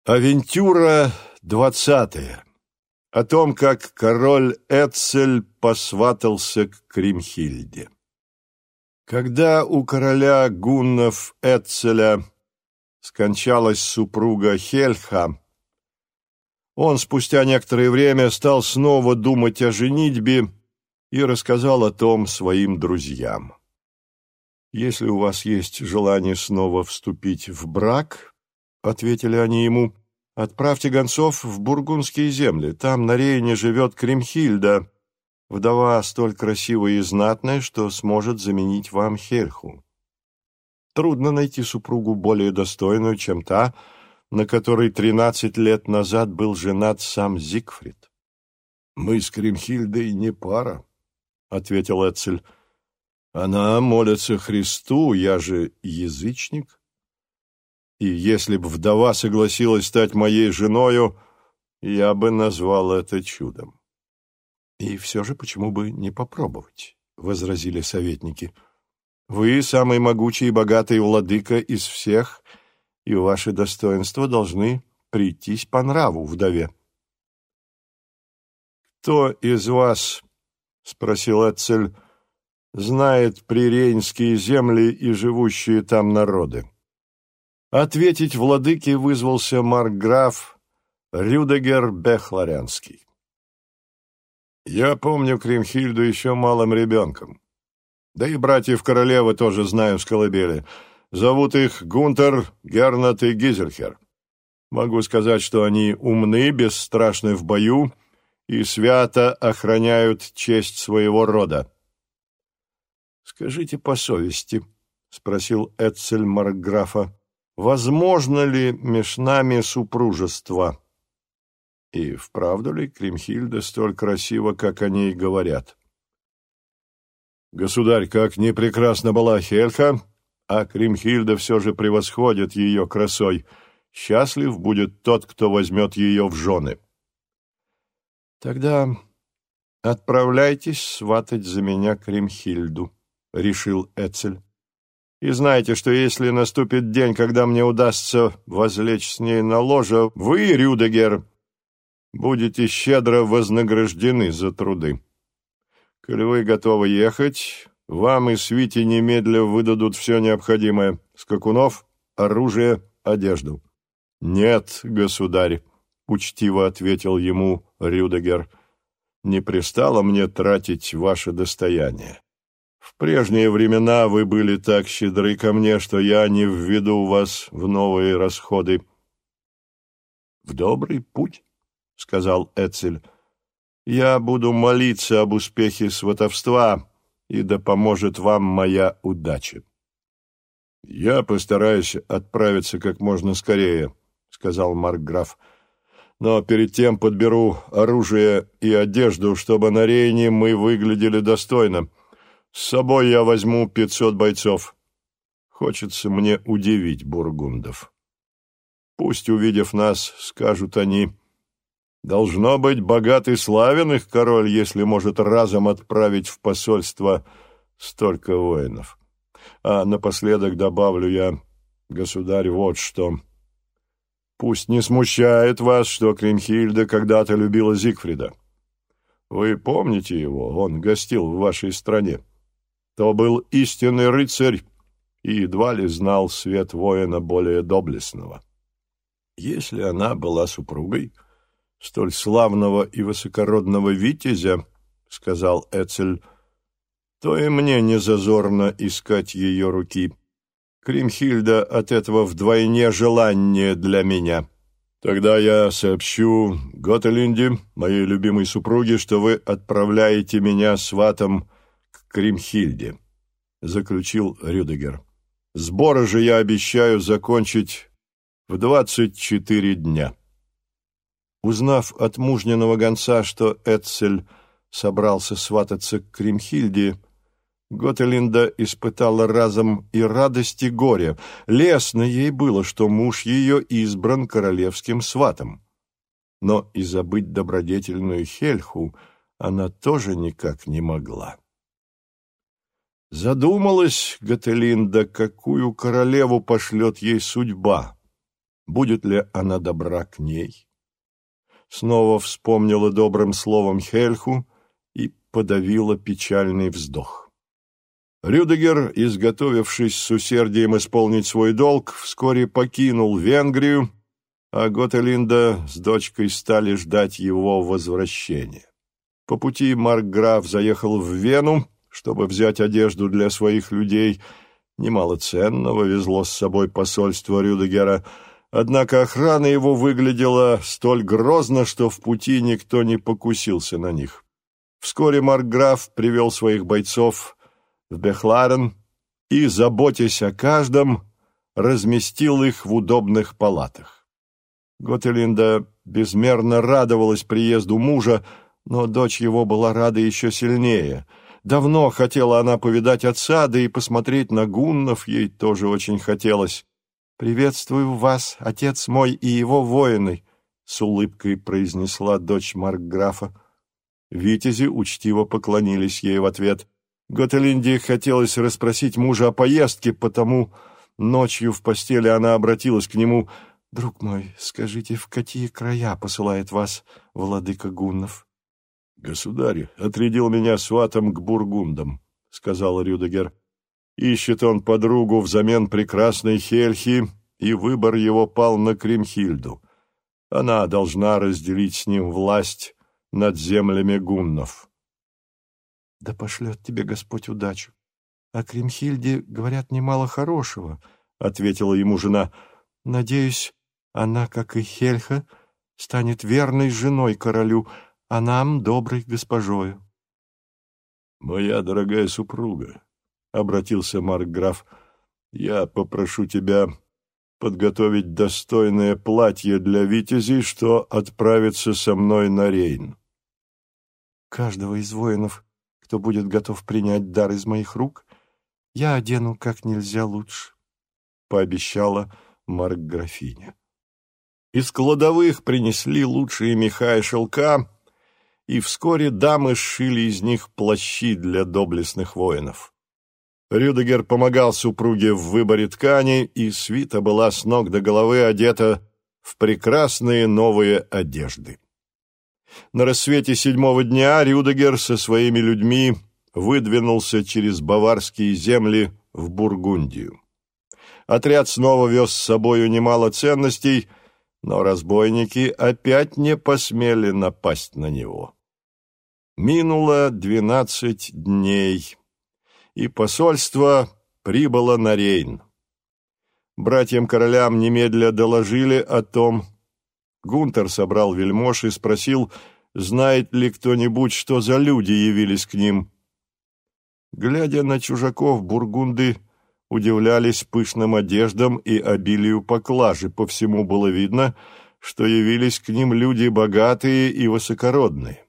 Авентюра 20. О том, как король Эцель посватался к Кримхильде. Когда у короля гуннов Эцеля скончалась супруга Хельха, он спустя некоторое время стал снова думать о женитьбе и рассказал о том своим друзьям. «Если у вас есть желание снова вступить в брак, — ответили они ему, — отправьте гонцов в бургундские земли. Там на Рейне живет Кримхильда, вдова столь красивая и знатная, что сможет заменить вам Хельху. Трудно найти супругу более достойную, чем та, на которой 13 лет назад был женат сам Зигфрид». «Мы с Кримхильдой не пара», — ответил Эцель. «Она молится Христу, я же язычник. И если б вдова согласилась стать моей женою, я бы назвал это чудом». «И все же почему бы не попробовать?» — возразили советники. «Вы самый могучий и богатый владыка из всех, и ваши достоинства должны прийтись по нраву вдове». «Кто из вас, — спросил Эцель, — знает прирейнские земли и живущие там народы?» Ответить владыке вызвался маркграф Рюдегер Бехлорянский. «Я помню Кримхильду еще малым ребенком. Да и братьев королевы тоже знаю с колыбели. Зовут их Гунтер, Гернат и Гизельхер. Могу сказать, что они умны, бесстрашны в бою и свято охраняют честь своего рода». «Скажите по совести, — спросил Эцель маркграфа, — возможно ли меж нами супружество? И вправду ли Кримхильда столь красива, как о ней говорят?» «Государь, как ни прекрасна была Хельха, а Кримхильда все же превосходит ее красой. Счастлив будет тот, кто возьмет ее в жены». «Тогда отправляйтесь сватать за меня Кримхильду», — решил Эцель. «И знайте, что если наступит день, когда мне удастся возлечь с ней на ложе, вы, Рюдегер, будете щедро вознаграждены за труды. Коли вы готовы ехать, вам и свите немедля выдадут все необходимое — скакунов, оружие, одежду». «Нет, государь», — учтиво ответил ему Рюдегер, — «не пристало мне тратить ваше достояние. В прежние времена вы были так щедры ко мне, что я не введу вас в новые расходы». «В добрый путь, — сказал Эцель, — я буду молиться об успехе сватовства, и да поможет вам моя удача». «Я постараюсь отправиться как можно скорее, — сказал маркграф, — но перед тем подберу оружие и одежду, чтобы на Рейне мы выглядели достойно. С собой я возьму 500 бойцов. Хочется мне удивить бургундов. Пусть, увидев нас, скажут они: должно быть, богат и славен их король, если может разом отправить в посольство столько воинов. А напоследок добавлю я, государь, вот что. Пусть не смущает вас, что Кримхильда когда-то любила Зигфрида. Вы помните его, он гостил в вашей стране. То был истинный рыцарь и едва ли знал свет воина более доблестного. Если она была супругой столь славного и высокородного витязя, — сказал Эцель, — то и мне не зазорно искать ее руки. Кримхильда от этого вдвойне желаннее для меня. Тогда я сообщу Готелинде, моей любимой супруге, что вы отправляете меня сватом к Кримхильде, — заключил Рюдегер. Сборы же я обещаю закончить в 24 дня. Узнав от мужниного гонца, что Эцель собрался свататься к Кримхильде, Готелинда испытала разом и радость, и горе. Лестно ей было, что муж ее избран королевским сватом. Но и забыть добродетельную Хельху она тоже никак не могла. Задумалась Готелинда, какую королеву пошлет ей судьба. будет ли она добра к ней. Снова вспомнила добрым словом Хельху и подавила печальный вздох. Рюдегер, изготовившись с усердием исполнить свой долг, вскоре покинул Венгрию, а Готелинда с дочкой стали ждать его возвращения. По пути маркграф заехал в Вену, чтобы взять одежду для своих людей. Немало ценного везло с собой посольство Рюдегера, однако охрана его выглядела столь грозно, что в пути никто не покусился на них. Вскоре маркграф привел своих бойцов в Бехларен и, заботясь о каждом, разместил их в удобных палатах. Готелинда безмерно радовалась приезду мужа, но дочь его была рада еще сильнее. Давно хотела она повидать отца, да и посмотреть на гуннов ей тоже очень хотелось. «Приветствую вас, отец мой и его воины», — с улыбкой произнесла дочь маркграфа. Витязи учтиво поклонились ей в ответ. Готелинде хотелось расспросить мужа о поездке, потому ночью в постели она обратилась к нему. «Друг мой, скажите, в какие края посылает вас владыка гуннов?» «Государь отрядил меня сватом к бургундам», — сказал Рюдегер. «Ищет он подругу взамен прекрасной Хельхи, и выбор его пал на Кримхильду. Она должна разделить с ним власть над землями гуннов». «Да пошлет тебе Господь удачу. О Кримхильде говорят немало хорошего», — ответила ему жена. «Надеюсь, она, как и Хельха, станет верной женой королю, а нам доброй госпожою». «Моя дорогая супруга», — обратился маркграф, — «я попрошу тебя подготовить достойное платье для витязей, что отправится со мной на Рейн». «Каждого из воинов, кто будет готов принять дар из моих рук, я одену как нельзя лучше», — пообещала маркграфиня. Из кладовых принесли лучшие меха и шелка, и вскоре дамы сшили из них плащи для доблестных воинов. Рюдегер помогал супруге в выборе ткани, и свита была с ног до головы одета в прекрасные новые одежды. На рассвете 7-го дня Рюдегер со своими людьми выдвинулся через баварские земли в Бургундию. Отряд снова вез с собою немало ценностей, но разбойники опять не посмели напасть на него. Минуло 12 дней, и посольство прибыло на Рейн. Братьям-королям немедля доложили о том. Гунтер собрал вельмож и спросил, знает ли кто-нибудь, что за люди явились к ним. Глядя на чужаков, бургунды удивлялись пышным одеждам и обилию поклажи. По всему было видно, что явились к ним люди богатые и высокородные.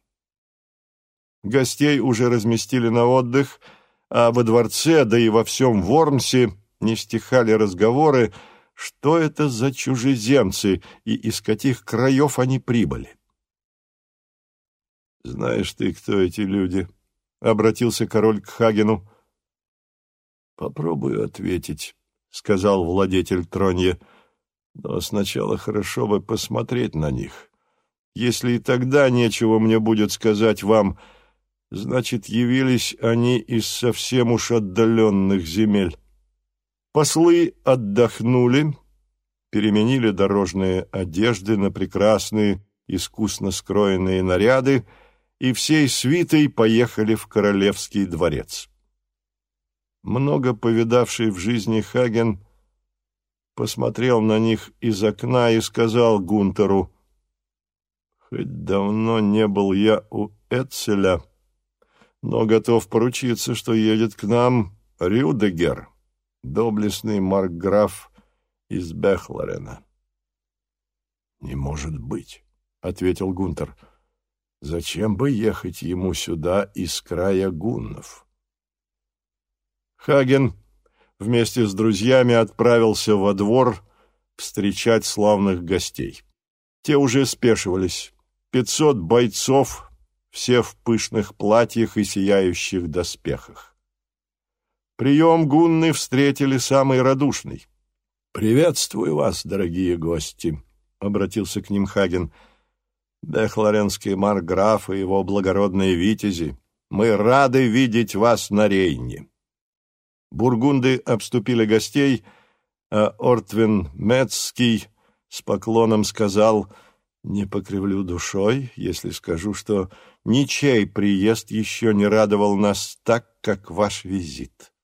Гостей уже разместили на отдых, а во дворце, да и во всем Вормсе не стихали разговоры, что это за чужеземцы и из каких краев они прибыли. «Знаешь ты, кто эти люди?» — обратился король к Хагену. «Попробую ответить», — сказал владетель Тронья, — «но сначала хорошо бы посмотреть на них. Если и тогда нечего мне будет сказать вам, значит, явились они из совсем уж отдаленных земель». Послы отдохнули, переменили дорожные одежды на прекрасные, искусно скроенные наряды и всей свитой поехали в королевский дворец. Много повидавший в жизни Хаген посмотрел на них из окна и сказал Гунтеру: «Хоть давно не был я у Этцеля, но готов поручиться, что едет к нам Рюдегер, доблестный маркграф из Бехларена». «Не может быть», — ответил Гунтер. «Зачем бы ехать ему сюда из края гуннов?» Хаген вместе с друзьями отправился во двор встречать славных гостей. Те уже спешивались. 500 бойцов, все в пышных платьях и сияющих доспехах. Прием гунны встретили самый радушный. «Приветствую вас, дорогие гости», — обратился к ним Хаген. «Бехлоренский маркграф и его благородные витязи, мы рады видеть вас на Рейне». Бургунды обступили гостей, а Ортвин Мецкий с поклоном сказал: «Не покривлю душой, если скажу, что ничей приезд еще не радовал нас так, как ваш визит».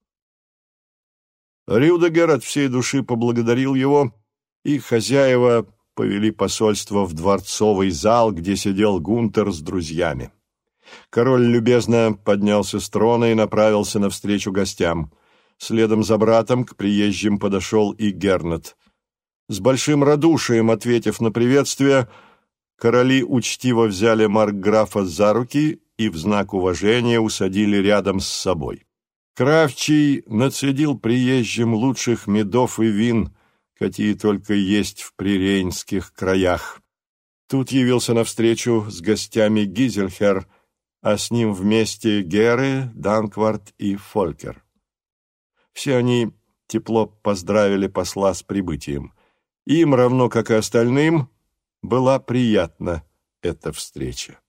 Рюдегер от всей души поблагодарил его, и хозяева повели посольство в дворцовый зал, где сидел Гунтер с друзьями. Король любезно поднялся с трона и направился навстречу гостям. Следом за братом к приезжим подошел и Гернет. С большим радушием ответив на приветствие, короли учтиво взяли маркграфа за руки и в знак уважения усадили рядом с собой. Кравчий нацедил приезжим лучших медов и вин, какие только есть в прирейнских краях. Тут явился навстречу с гостями Гизельхер, а с ним вместе Геры, Данквард и Фолькер. Все они тепло поздравили посла с прибытием. Им, равно как и остальным, была приятна эта встреча.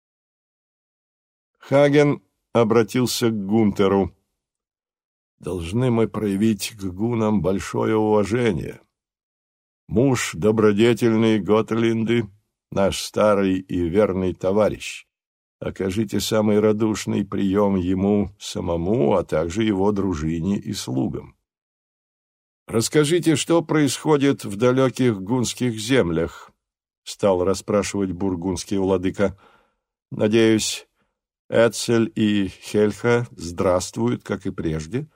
Хаген обратился к Гунтеру. «Должны мы проявить к гунам большое уважение. Муж добродетельный Готелинды, наш старый и верный товарищ. Окажите самый радушный прием ему самому, а также его дружине и слугам. Расскажите, что происходит в далеких гунских землях», — стал расспрашивать бургундский владыка. «Надеюсь, Эцель и Хельха здравствуют, как и прежде?»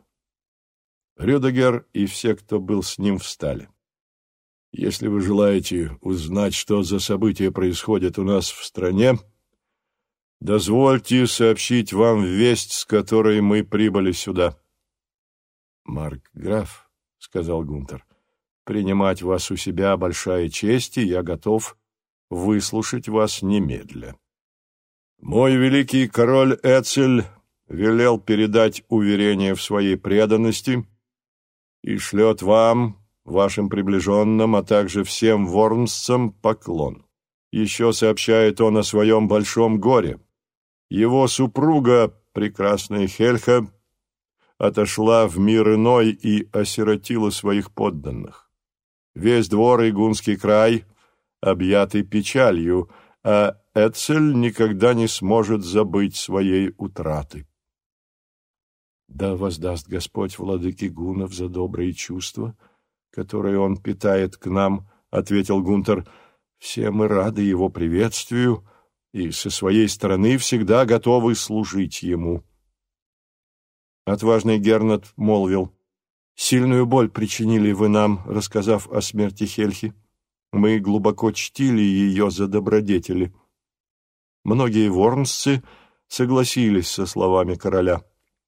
Рюдегер и все, кто был с ним, встали. «Если вы желаете узнать, что за события происходят у нас в стране, дозвольте сообщить вам весть, с которой мы прибыли сюда». «Маркграф», — сказал Гунтер, — «принимать вас у себя большая честь, и я готов выслушать вас немедля. Мой великий король Эцель велел передать уверение в своей преданности и шлет вам, вашим приближенным, а также всем вормсцам поклон. Еще сообщает он о своем большом горе. Его супруга, прекрасная Хельха, отошла в мир иной и осиротила своих подданных. Весь двор и гунский край объяты печалью, а Эцель никогда не сможет забыть своей утраты. Да воздаст Господь владыке гунов за добрые чувства, которые он питает к нам, — ответил Гунтер. Все мы рады его приветствию и со своей стороны всегда готовы служить ему. Отважный Гернет молвил: «Сильную боль причинили вы нам, рассказав о смерти Хельхи. Мы глубоко чтили ее за добродетели». Многие вормсцы согласились со словами короля.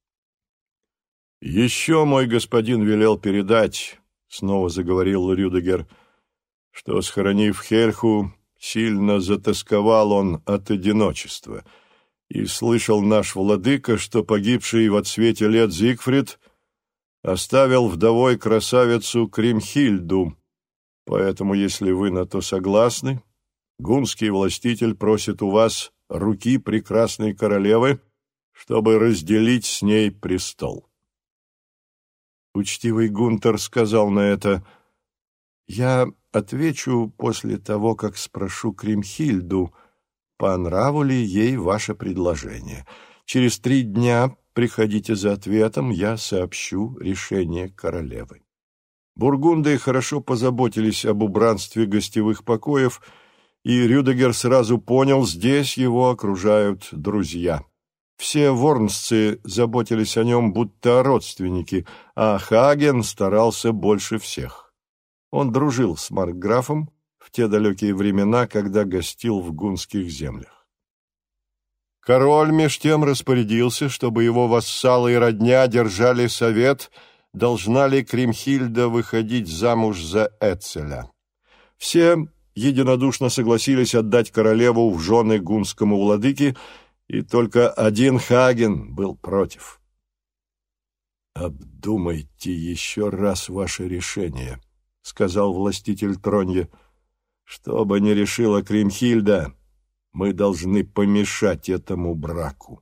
«Еще мой господин велел передать, — снова заговорил Рюдегер, — что, схоронив Хельху, сильно затосковал он от одиночества, и слышал наш владыка, что погибший в отсвете лет Зигфрид оставил вдовой красавицу Кримхильду, поэтому, если вы на то согласны, гунский властитель просит у вас руки прекрасной королевы, чтобы разделить с ней престол». Учтивый Гунтер сказал на это: «Я отвечу после того, как спрошу Кримхильду, по нраву ли ей ваше предложение. Через 3 дня приходите за ответом, я сообщу решение королевы». Бургунды хорошо позаботились об убранстве гостевых покоев, и Рюдегер сразу понял, здесь его окружают друзья. Все ворнсцы заботились о нем будто о родственнике, а Хаген старался больше всех. Он дружил с маркграфом в те далекие времена, когда гостил в гунских землях. Король меж тем распорядился, чтобы его вассалы и родня держали совет, должна ли Кримхильда выходить замуж за Эцеля. Все единодушно согласились отдать королеву в жены гунскому владыке, и только один Хаген был против. «Обдумайте еще раз ваше решение», сказал властитель Тронья. Что бы ни решила Кримхильда, мы должны помешать этому браку.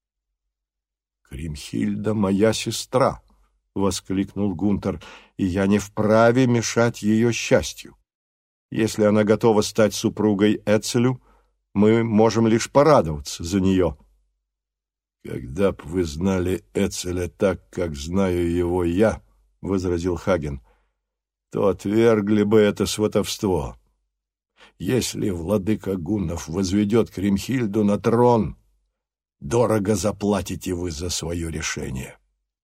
Кримхильда моя сестра, — воскликнул Гунтер, — и я не вправе мешать ее счастью. Если она готова стать супругой Эцелю, мы можем лишь порадоваться за нее. Когда б вы знали Эцеля так, как знаю его я, — возразил Хаген, — то отвергли бы это сватовство. Если владыка гуннов возведет Кримхильду на трон, дорого заплатите вы за свое решение.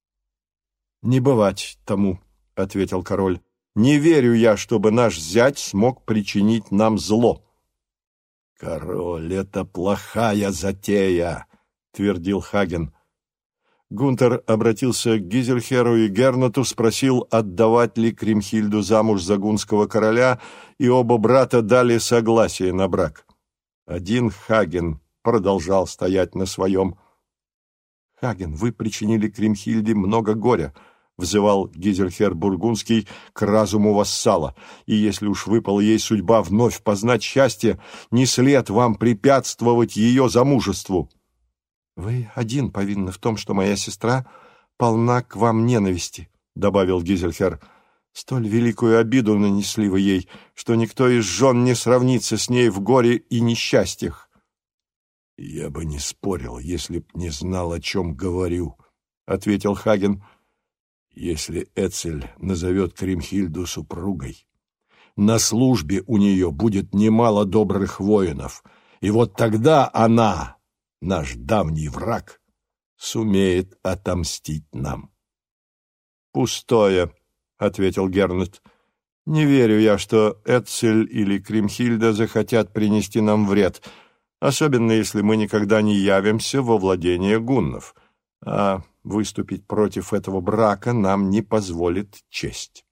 — Не бывать тому, — ответил король. — Не верю я, чтобы наш зять смог причинить нам зло. — Король, это плохая затея, — твердил Хаген. Гунтер обратился к Гизельхеру и Герноту, спросил, отдавать ли Кримхильду замуж за гунского короля, и оба брата дали согласие на брак. Один Хаген продолжал стоять на своем. — Хаген, вы причинили Кримхильде много горя, — взывал Гизельхер Бургундский к разуму вассала, — и если уж выпала ей судьба вновь познать счастье, не след вам препятствовать ее замужеству. — Вы один повинны в том, что моя сестра полна к вам ненависти, — добавил Гизельхер. — Столь великую обиду нанесли вы ей, что никто из жен не сравнится с ней в горе и несчастьях. — Я бы не спорил, если б не знал, о чем говорю, — ответил Хаген. — Если Эцель назовет Кримхильду супругой, на службе у нее будет немало добрых воинов, и вот тогда она, наш давний враг, сумеет отомстить нам. — Пустое, — ответил Гернет. — Не верю я, что Эцель или Кримхильда захотят принести нам вред, особенно если мы никогда не явимся во владение гуннов, а выступить против этого брака нам не позволит честь.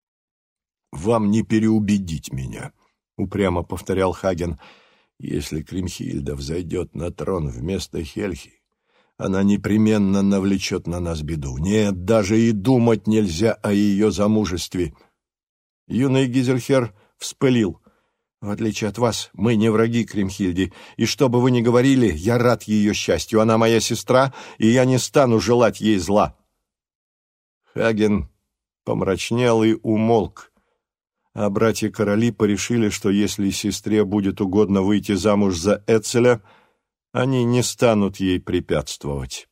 — Вам не переубедить меня, — упрямо повторял Хаген. Если Кримхильда взойдет на трон вместо Хельхи, она непременно навлечет на нас беду. Нет, даже и думать нельзя о ее замужестве. Юный Гизельхер вспылил. В отличие от вас, мы не враги Кримхильде, и что бы вы ни говорили, я рад ее счастью. Она моя сестра, и я не стану желать ей зла. Хаген помрачнел и умолк, а братья-короли порешили, что если сестре будет угодно выйти замуж за Эцеля, они не станут ей препятствовать.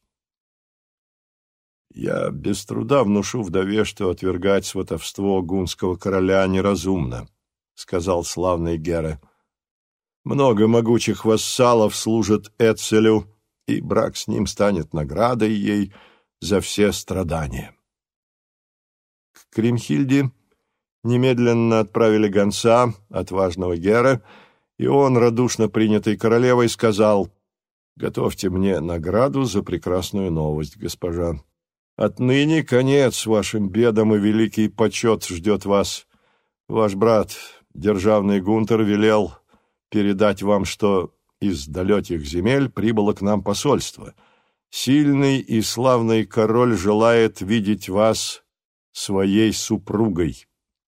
Я без труда внушу вдове, что отвергать сватовство гунского короля неразумно, — сказал славный Гере. Много могучих вассалов служат Эцелю, и брак с ним станет наградой ей за все страдания. К Кримхильде немедленно отправили гонца, отважного Гере, и он, радушно принятый королевой, сказал: «Готовьте мне награду за прекрасную новость, госпожа. Отныне конец вашим бедам, и великий почет ждет вас. Ваш брат, державный Гунтер, велел передать вам, что из далеких земель прибыло к нам посольство. Сильный и славный король желает видеть вас своей супругой».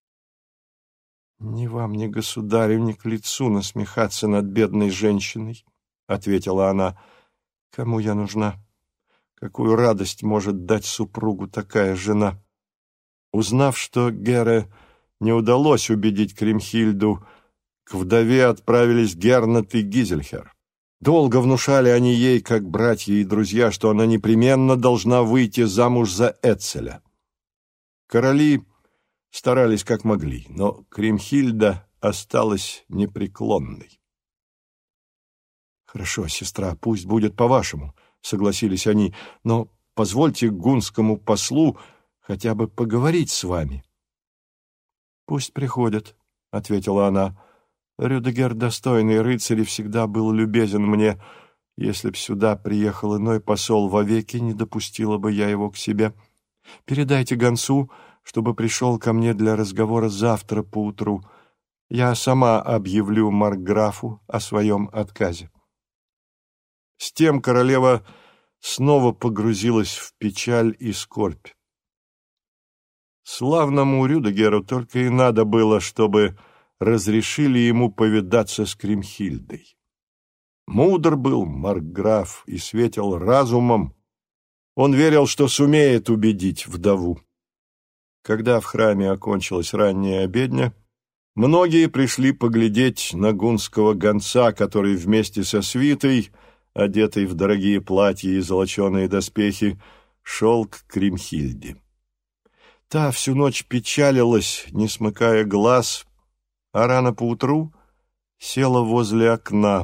«Ни вам, ни государю, ни к лицу насмехаться над бедной женщиной», — ответила она. «Кому я нужна? Какую радость может дать супругу такая жена?» Узнав, что Гере не удалось убедить Кримхильду, к вдове отправились Гернот и Гизельхер. Долго внушали они ей, как братья и друзья, что она непременно должна выйти замуж за Эцеля. Короли старались как могли, но Кримхильда осталась непреклонной. «Хорошо, сестра, пусть будет по-вашему», — согласились они, «но позвольте гунскому послу хотя бы поговорить с вами». «Пусть приходят», — ответила она. «Рюдегер, достойный рыцарь, всегда был любезен мне. Если б сюда приехал иной посол, вовеки не допустила бы я его к себе. Передайте гонцу, чтобы пришел ко мне для разговора завтра поутру. Я сама объявлю маркграфу о своем отказе». С тем королева снова погрузилась в печаль и скорбь. Славному Рюдегеру только и надо было, чтобы разрешили ему повидаться с Кримхильдой. Мудр был маркграф и светил разумом. Он верил, что сумеет убедить вдову. Когда в храме окончилась ранняя обедня, многие пришли поглядеть на гунского гонца, который вместе со свитой, одетый в дорогие платья и золоченые доспехи, шел к Кримхильде. Та всю ночь печалилась, не смыкая глаз, а рано поутру села возле окна.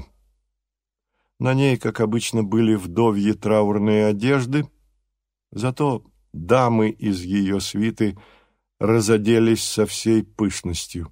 На ней, как обычно, были вдовьи траурные одежды, зато дамы из ее свиты разоделись со всей пышностью.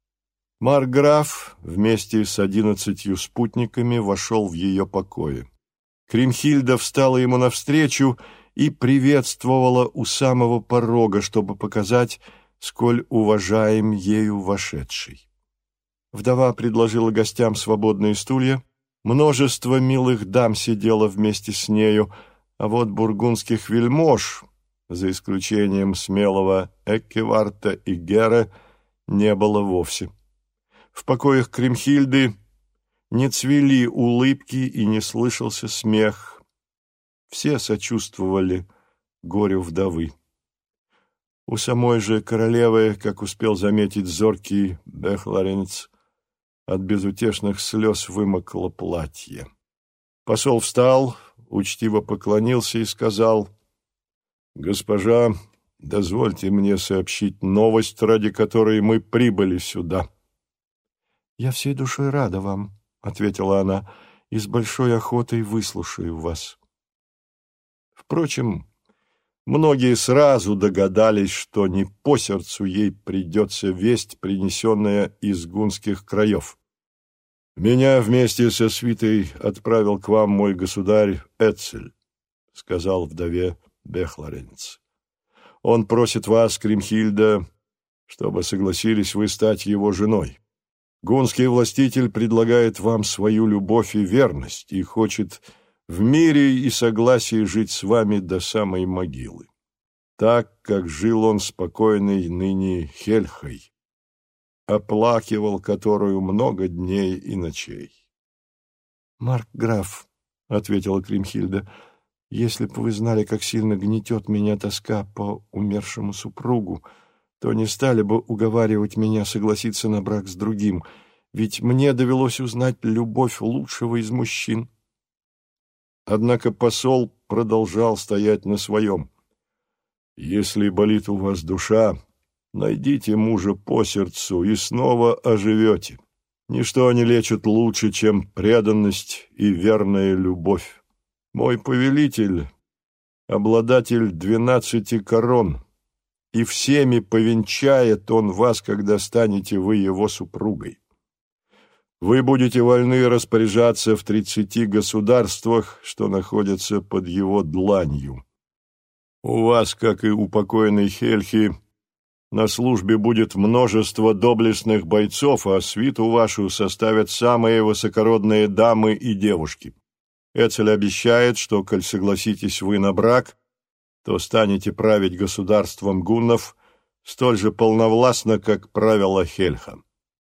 Маркграф вместе с 11 спутниками вошел в ее покои. Кримхильда встала ему навстречу и приветствовала у самого порога, чтобы показать, сколь уважаем ею вошедший. Вдова предложила гостям свободные стулья, множество милых дам сидело вместе с нею, а вот бургундских вельмож, за исключением смелого Эккеварта и Гера, не было вовсе. В покоях Кримхильды не цвели улыбки и не слышался смех. Все сочувствовали горю вдовы. У самой же королевы, как успел заметить зоркий бехларенец, от безутешных слез вымокло платье. Посол встал, учтиво поклонился и сказал: «Госпожа, дозвольте мне сообщить новость, ради которой мы прибыли сюда». «Я всей душой рада вам», — ответила она, — «и с большой охотой выслушаю вас». Впрочем, многие сразу догадались, что не по сердцу ей придется весть, принесенная из гунских краев. «Меня вместе со свитой отправил к вам мой государь Эцель», — сказал вдове бехларенец. «Он просит вас, Кримхильда, чтобы согласились вы стать его женой. Гунский властитель предлагает вам свою любовь и верность и хочет в мире и согласии жить с вами до самой могилы, так, как жил он спокойной ныне Хельхой, оплакивал которую много дней и ночей». «Маркграф», — ответила Кримхильда, — «если бы вы знали, как сильно гнетет меня тоска по умершему супругу, то не стали бы уговаривать меня согласиться на брак с другим, ведь мне довелось узнать любовь лучшего из мужчин». Однако посол продолжал стоять на своем. «Если болит у вас душа, найдите мужа по сердцу и снова оживете. Ничто не лечит лучше, чем преданность и верная любовь. Мой повелитель — обладатель 12 корон, и всеми повенчает он вас, когда станете вы его супругой. Вы будете вольны распоряжаться в 30 государствах, что находятся под его дланью. У вас, как и у покойной Хельхи, на службе будет множество доблестных бойцов, а свиту вашу составят самые высокородные дамы и девушки. Эцель обещает, что, коль согласитесь вы на брак, то станете править государством гуннов столь же полновластно, как правила Хельха».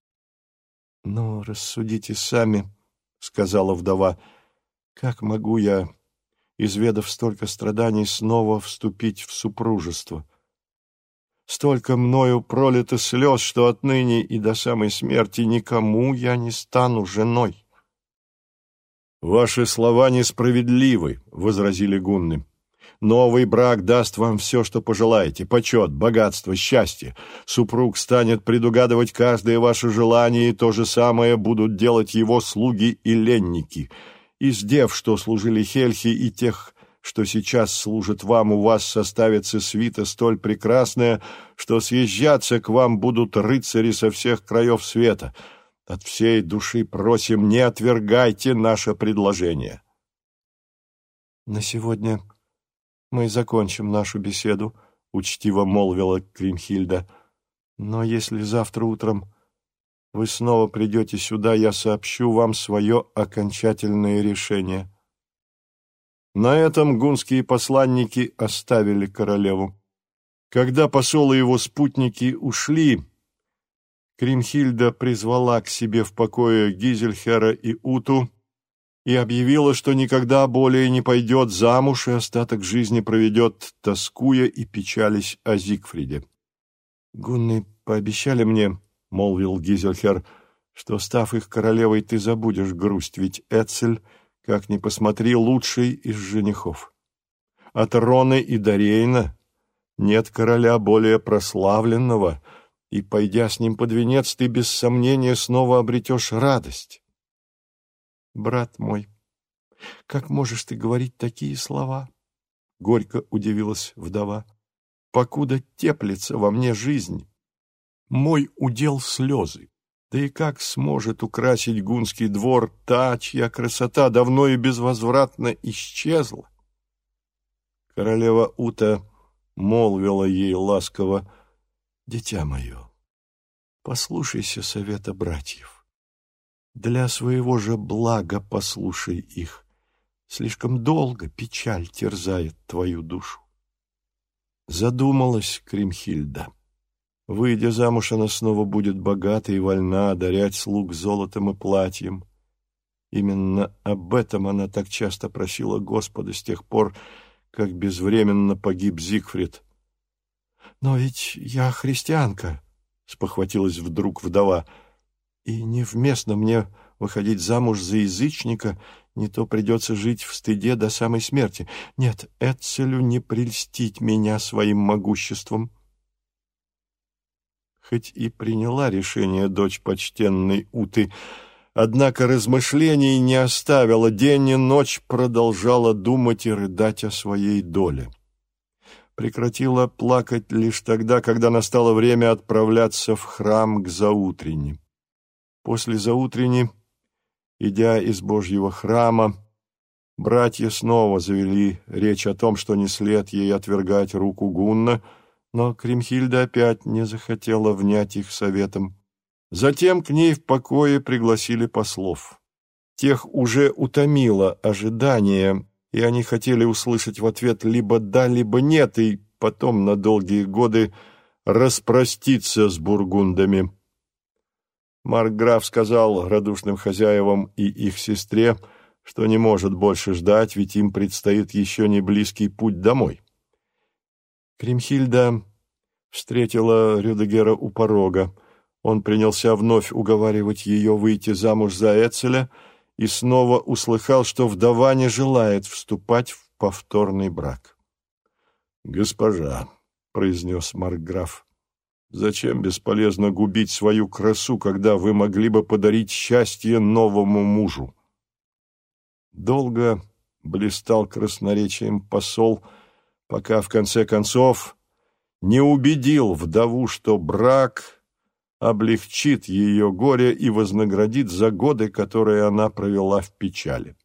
«Ну, рассудите сами», — сказала вдова, — «как могу я, изведав столько страданий, снова вступить в супружество? Столько мною пролито слез, что отныне и до самой смерти никому я не стану женой». «Ваши слова несправедливы», — возразили гунны. «Новый брак даст вам все, что пожелаете: почет, богатство, счастье. Супруг станет предугадывать каждое ваше желание, и то же самое будут делать его слуги и ленники. Из дев, что служили Хельхе, и тех, что сейчас служат вам, у вас составится свита столь прекрасная, что съезжаться к вам будут рыцари со всех краев света. От всей души просим, не отвергайте наше предложение». «На сегодня мы закончим нашу беседу», — учтиво молвила Кримхильда. «Но если завтра утром вы снова придете сюда, я сообщу вам свое окончательное решение». На этом гунские посланники оставили королеву. Когда посол и его спутники ушли, Кримхильда призвала к себе в покое Гизельхера и Уту и объявила, что никогда более не пойдет замуж и остаток жизни проведет, тоскуя и печалясь о Зигфриде. «Гунны пообещали мне, — молвил Гизельхер, — что, став их королевой, ты забудешь грусть, ведь Эцель, как ни посмотри, лучший из женихов. От Роны и Дарейна нет короля более прославленного, и, пойдя с ним под венец, ты без сомнения снова обретешь радость». «Брат мой, как можешь ты говорить такие слова?» — горько удивилась вдова. «Покуда теплится во мне жизнь, мой удел слезы. Да и как сможет украсить гунский двор та, чья красота давно и безвозвратно исчезла?» Королева Ута молвила ей ласково: «Дитя мое, послушайся совета братьев. Для своего же блага послушай их. Слишком долго печаль терзает твою душу». Задумалась Кримхильда. Выйдя замуж, она снова будет богата и вольна одарять слуг золотом и платьем. Именно об этом она так часто просила Господа с тех пор, как безвременно погиб Зигфрид. «Но ведь я христианка», — спохватилась вдруг вдова, — «и невместно мне выходить замуж за язычника, не то придется жить в стыде до самой смерти. Нет, Эцелю не прельстить меня своим могуществом». Хоть и приняла решение дочь почтенной Уты, однако размышлений не оставила, день и ночь продолжала думать и рыдать о своей доле. Прекратила плакать лишь тогда, когда настало время отправляться в храм к заутрени. После заутрени, идя из Божьего храма, братья снова завели речь о том, что не след ей отвергать руку Гунна, но Кримхильда опять не захотела внять их советом. Затем к ней в покое пригласили послов. Тех уже утомило ожидание, и они хотели услышать в ответ либо «да», либо «нет», и потом на долгие годы распроститься с бургундами. Маркграф сказал радушным хозяевам и их сестре, что не может больше ждать, ведь им предстоит еще не близкий путь домой. Кримхильда встретила Рюдегера у порога. Он принялся вновь уговаривать ее выйти замуж за Эцеля и снова услыхал, что вдова не желает вступать в повторный брак. «Госпожа», — произнес маркграф, — «зачем бесполезно губить свою красу, когда вы могли бы подарить счастье новому мужу?» Долго блистал красноречием посол, пока в конце концов не убедил вдову, что брак облегчит ее горе и вознаградит за годы, которые она провела в печали.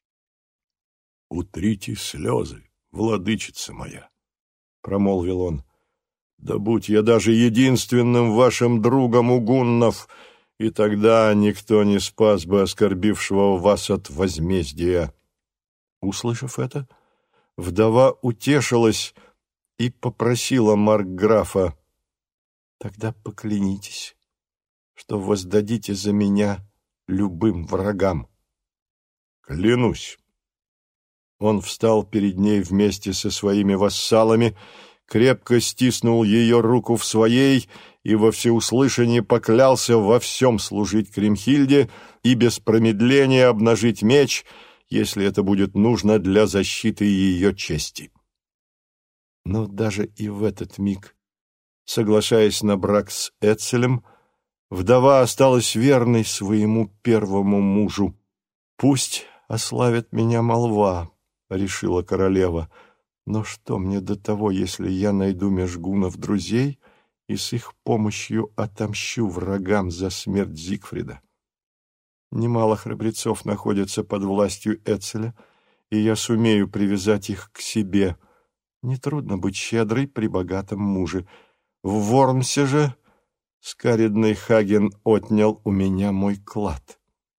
«Утрите слезы, владычица моя», — промолвил он. «Да будь я даже единственным вашим другом у гуннов, и тогда никто не спас бы оскорбившего вас от возмездия». Услышав это, вдова утешилась и попросила маркграфа: «Тогда поклянитесь, что воздадите за меня любым врагам». «Клянусь». Он встал перед ней вместе со своими вассалами, крепко стиснул ее руку в своей и во всеуслышание поклялся во всем служить Кримхильде и без промедления обнажить меч, если это будет нужно для защиты ее чести. Но даже и в этот миг, соглашаясь на брак с Эцелем, вдова осталась верной своему первому мужу. «Пусть ославит меня молва», — решила королева, — «но что мне до того, если я найду меж гуннов друзей и с их помощью отомщу врагам за смерть Зигфрида? Немало храбрецов находится под властью Эцеля, и я сумею привязать их к себе. Нетрудно быть щедрой при богатом муже. В Вормсе же скаредный Хаген отнял у меня мой клад».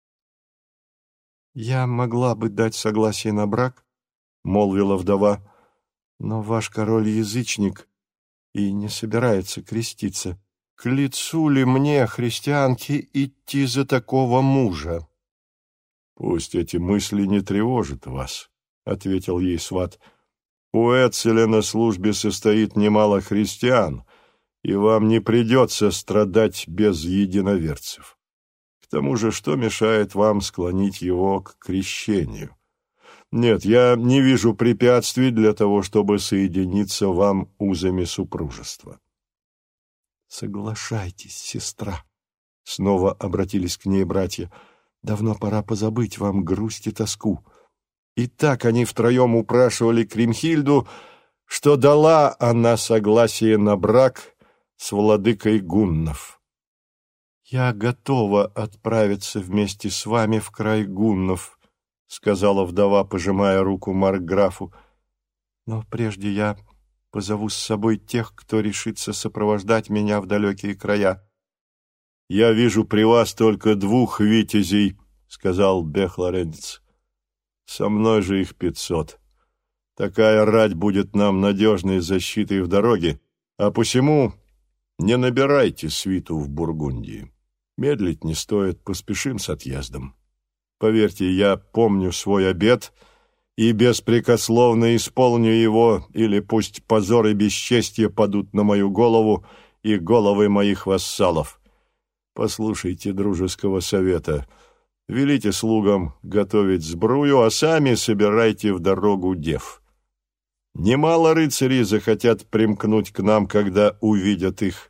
«Я могла бы дать согласие на брак, — молвила вдова, — но ваш король-язычник, и не собирается креститься. К лицу ли мне, христианке, идти за такого мужа? — Пусть эти мысли не тревожат вас, — ответил ей сват. — У Эцеля на службе состоит немало христиан, и вам не придется страдать без единоверцев. К тому же, что мешает вам склонить его к крещению? Нет, я не вижу препятствий для того, чтобы соединиться вам узами супружества. Соглашайтесь, сестра. Снова обратились к ней братья. Давно пора позабыть вам грусть и тоску. И так они втроем упрашивали Кримхильду, что дала она согласие на брак с владыкой гуннов. «Я готова отправиться вместе с вами в край гуннов», — сказала вдова, пожимая руку маркграфу. «Но прежде я позову с собой тех, кто решится сопровождать меня в далекие края». «Я вижу при вас только 2 витязей», — сказал бехлоренец. «Со мной же их 500. Такая рать будет нам надежной защитой в дороге, а посему не набирайте свиту в Бургундии. Медлить не стоит, поспешим с отъездом. Поверьте, я помню свой обет и беспрекословно исполню его, или пусть позор и бесчестье падут на мою голову и головы моих вассалов. Послушайте дружеского совета. Велите слугам готовить сбрую, а сами собирайте в дорогу дев. Немало рыцарей захотят примкнуть к нам, когда увидят их».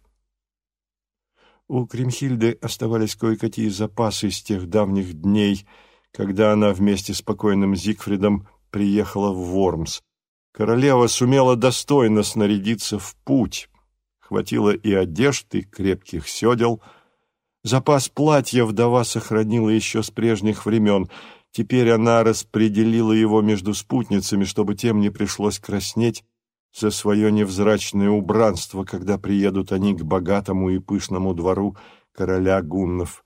У Кримхильды оставались кое-какие запасы с тех давних дней, когда она вместе с покойным Зигфридом приехала в Вормс. Королева сумела достойно снарядиться в путь. Хватило и одежд, и крепких седел. Запас платья вдова сохранила еще с прежних времен. Теперь она распределила его между спутницами, чтобы тем не пришлось краснеть за свое невзрачное убранство, когда приедут они к богатому и пышному двору короля гуннов.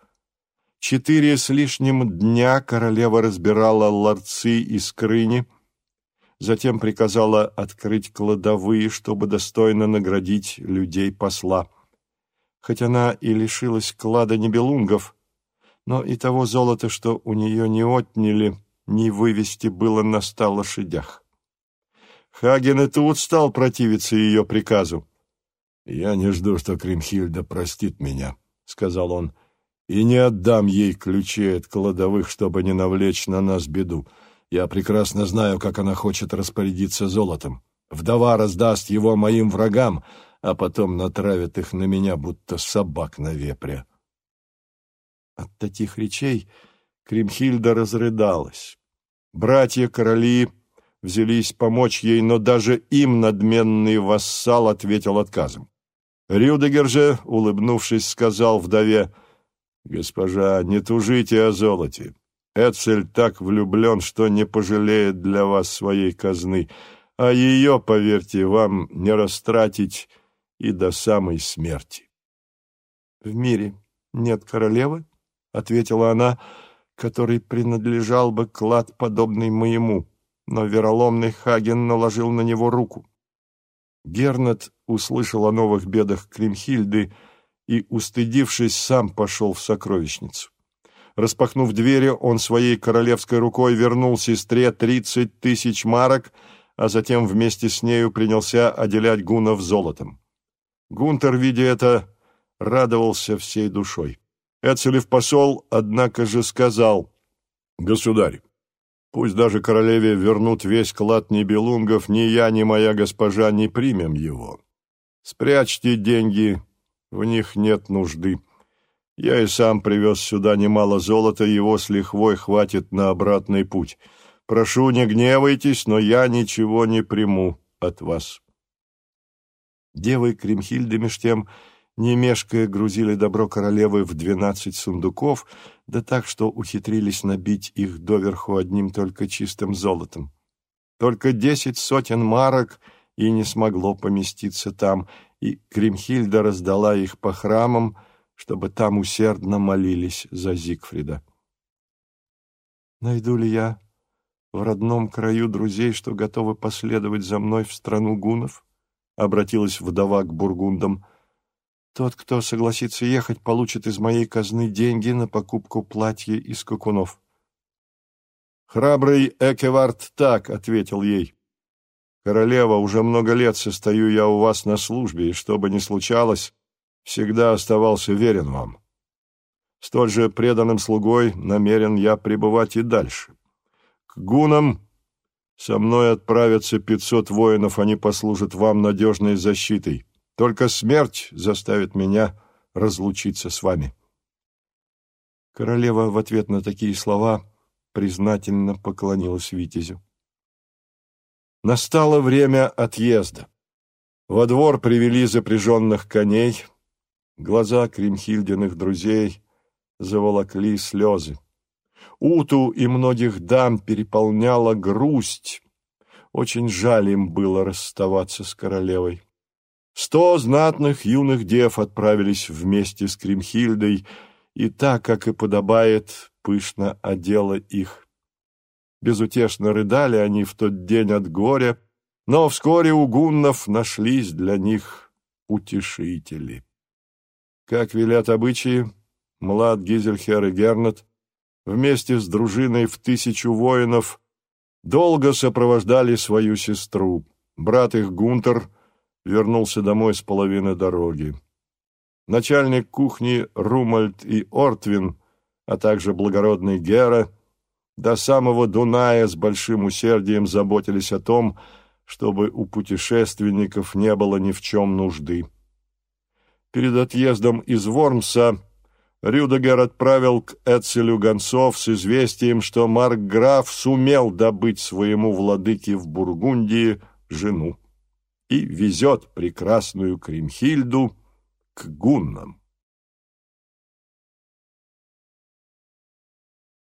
4 с лишним дня королева разбирала ларцы и скрыни, затем приказала открыть кладовые, чтобы достойно наградить людей посла. Хоть она и лишилась клада нибелунгов, но и того золота, что у нее не отняли, не вывести было на 100 лошадях. Хаген и тут стал противиться ее приказу. «Я не жду, что Кримхильда простит меня», — сказал он, — «и не отдам ей ключей от кладовых, чтобы не навлечь на нас беду. Я прекрасно знаю, как она хочет распорядиться золотом. Вдова раздаст его моим врагам, а потом натравит их на меня, будто собак на вепре». От таких речей Кримхильда разрыдалась. Братья-короли взялись помочь ей, но даже им надменный вассал ответил отказом. Рюдегер же, улыбнувшись, сказал вдове: «Госпожа, не тужите о золоте. Эцель так влюблен, что не пожалеет для вас своей казны, а ее, поверьте, вам не растратить и до самой смерти». «В мире нет королевы, — ответила она, — которой принадлежал бы клад, подобный моему, но вероломный Хаген наложил на него руку». Гернет услышал о новых бедах Кримхильды и, устыдившись, сам пошел в сокровищницу. Распахнув двери, он своей королевской рукой вернул сестре 30 000 марок, а затем вместе с нею принялся отделять гуннов золотом. Гунтер, видя это, радовался всей душой. Эцелев посол, однако же, сказал: «Государь, пусть даже королеве вернут весь клад нибелунгов, ни я, ни моя госпожа не примем его. Спрячьте деньги, в них нет нужды. Я и сам привез сюда немало золота, его с лихвой хватит на обратный путь. Прошу, не гневайтесь, но я ничего не приму от вас». Девы Кримхильды меж тем, не мешкая, грузили добро королевы в 12 сундуков, да так, что ухитрились набить их доверху одним только чистым золотом. Только 10 сотен марок и не смогло поместиться там, и Кримхильда раздала их по храмам, чтобы там усердно молились за Зигфрида. «Найду ли я в родном краю друзей, что готовы последовать за мной в страну гуннов?» обратилась вдова к бургундам. Тот, кто согласится ехать, получит из моей казны деньги на покупку платья и скакунов. Храбрый Экевард так ответил ей: «Королева, уже много лет состою я у вас на службе, и что бы ни случалось, всегда оставался верен вам. Столь же преданным слугой намерен я пребывать и дальше. К гуннам со мной отправятся 500 воинов, они послужат вам надежной защитой. Только смерть заставит меня разлучиться с вами». Королева в ответ на такие слова признательно поклонилась витязю. Настало время отъезда. Во двор привели запряженных коней. Глаза Кримхильдиных друзей заволокли слезы. Уту и многих дам переполняла грусть. Очень жаль им было расставаться с королевой. 100 знатных юных дев отправились вместе с Кримхильдой, и так, как и подобает, пышно одела их. Безутешно рыдали они в тот день от горя, но вскоре у гуннов нашлись для них утешители. Как велят обычаи, Млад, Гизельхер и Гернет вместе с дружиной в 1000 воинов долго сопровождали свою сестру. Брат их Гунтер вернулся домой с половины дороги. Начальник кухни Румальд и Ортвин, а также благородный Гера, до самого Дуная с большим усердием заботились о том, чтобы у путешественников не было ни в чем нужды. Перед отъездом из Вормса Рюдегер отправил к Эцелю гонцов с известием, что маркграф сумел добыть своему владыке в Бургундии жену и везет прекрасную Кримхильду к гуннам.